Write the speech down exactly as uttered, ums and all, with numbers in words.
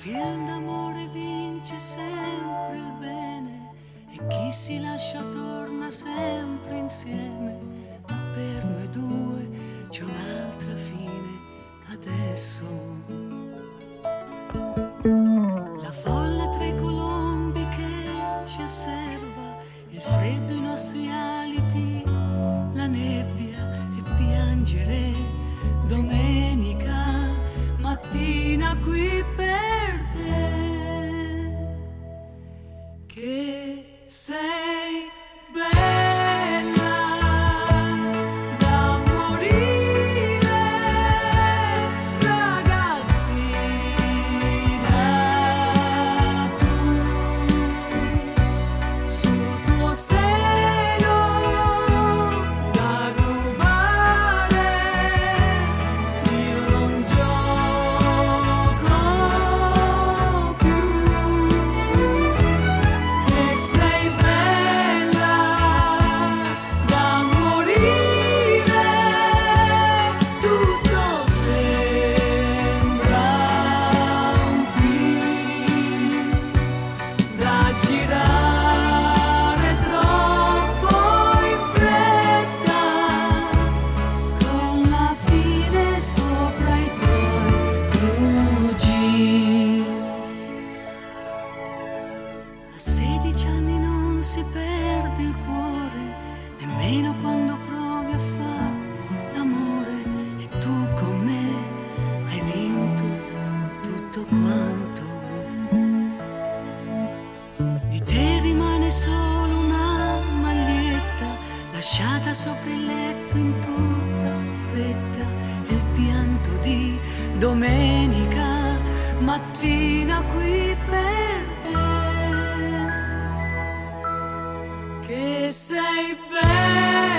film d'amore vince sempre il bene e chi si lascia torna sempre insieme, ma per noi due c'è un'altra fine adesso. La folla tra i colombi che ci osserva, il freddo, i nostri aliti, la nebbia e piangere domenica mattina qui per te, che sei bella da morire, ragazzina, tu sul tuo seno da rubare, io non gioco più, e sei bella da morire, tutto sembra un film da girare troppo in fretta, con la fine sopra i tuoi blue jeans. A sedici anni non si perde il cuore, nemmeno quando provi a far l'amore, e tu con me hai vinto tutto quanto. Di te rimane solo una maglietta lasciata sopra il letto in tutta fretta, e il pianto di domenica mattina qui per te, che sei bella